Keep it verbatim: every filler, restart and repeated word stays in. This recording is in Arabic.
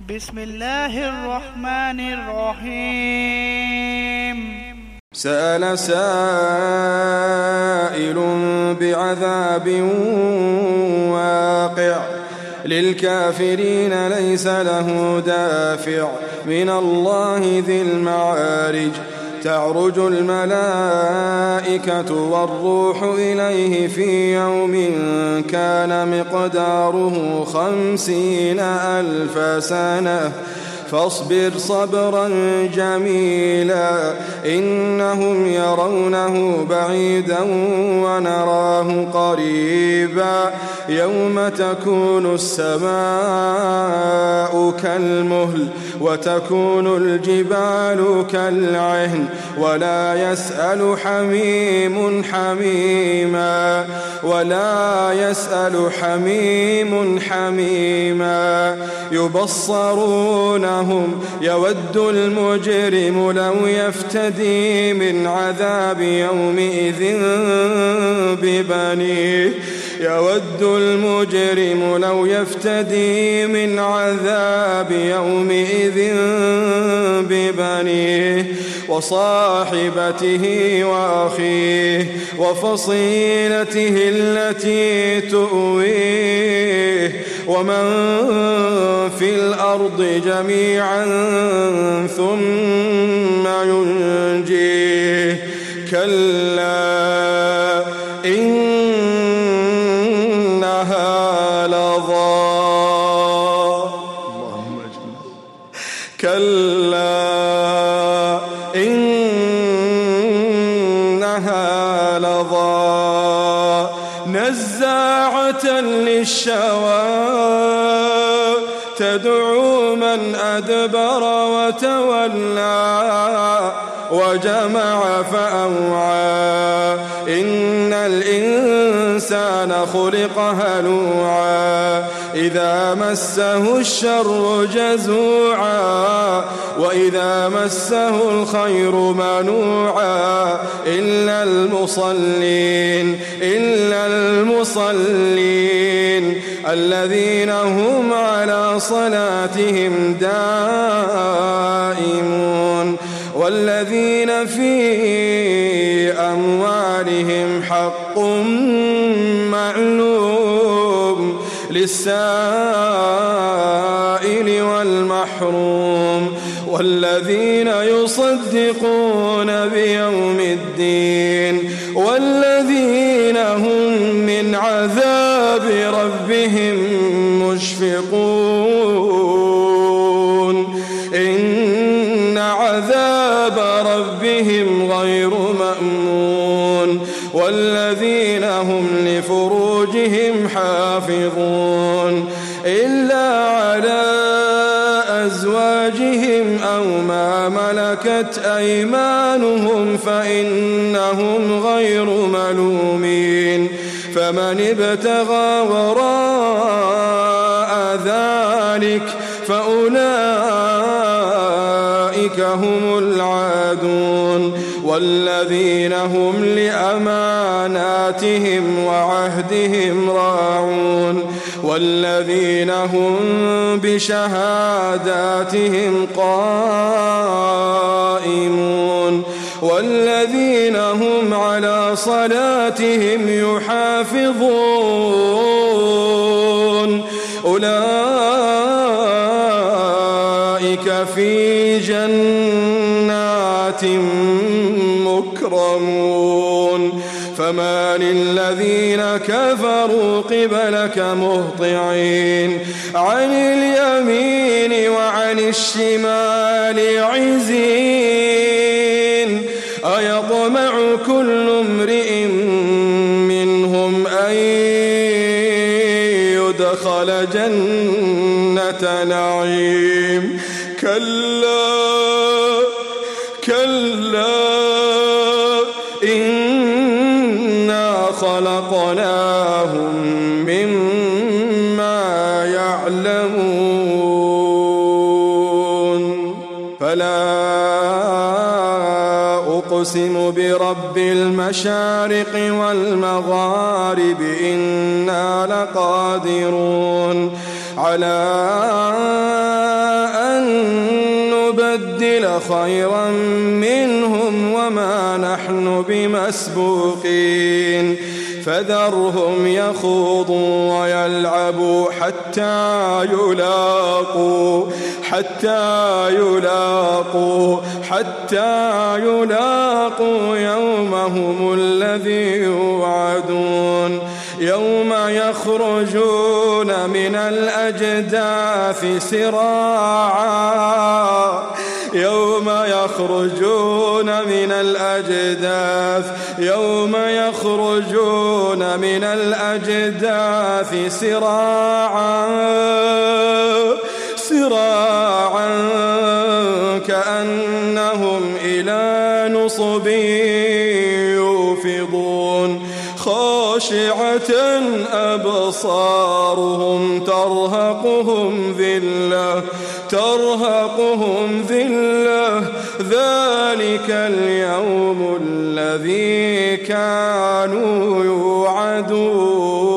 بسم الله الرحمن الرحيم. سأل سائل بعذاب واقع للكافرين ليس له دافع من الله ذي المعارج تعرج الملائكة والروح إليه في يوم كان مقداره خمسين ألف سنة فاصبر صبرا جميلا إنهم يرونه بعيدا ونراه قريبا يوم تكون السماء كالمهل وتكون الجبال كالعهن ولا يسأل حميم حميما ولا يسأل حميم حميما يبصرونهم يود المجرم لو يفتدي من عذاب يومئذ ببنيه يود المجرم لو يفتدي من عذاب يومئذ ببنيه وصاحبته وأخيه وفصيلته التي تؤويه ومن في الأرض جميعا ثم ينجيه كلا إنها لظى كلا إنها لظى نزاعة للشوى تدعو من أدبر وتولى وجمع فأوعى إن الإنسان خلق هلوعا إذا مسه الشر جزوعا وإذا مسه الخير منوعا إلا المصلين إلا المصلين الذين هم على صلاتهم دائمون والذين في أموالهم حق معلوم للسائل والمحروم والذين يصدقون بيوم الدين والذين هم من عذاب ربهم مشفقون إن عذاب ربهم غير مأمون والذين هم لفروجهم حافظون إلا على أزواجهم أو ما ملكت أيمانهم فإنهم غير ملومين فمن ابتغى وراء ذلك فأولئك هم العادون والذين هم لأماناتهم وعهدهم راعون والذين هم بشهاداتهم قائمون والذين هم على صلاتهم يحافظون أولئك في جنات مكرمون فما للذين كفروا قبلك مهطعين عن اليمين وعن الشمال عزين أيطمع كل امرئ منهم أن يدخل جنة نعيم كلا كلا إنا خلقناهم مما يعلمون فلا أقسم برب المشارق والمغارب إنا لقادرون على نبدل خيرا منهم وما نحن بمسبوقين فذرهم يخوضوا ويلعبوا حتى يلاقوا حتى يلاقوا حتى يلاقوا يومهم الذي يوعدون يوم يخرجون من الأجداث سراعا يوم يخرجون من الأجداث يوم يخرجون من الأجداث سراعا سراعا كأنهم إلى نصب يوفضون خاشعة أبصارهم ترهقهم ذلة ترهقهم ذلة ذلك اليوم الذي كانوا يوعدون.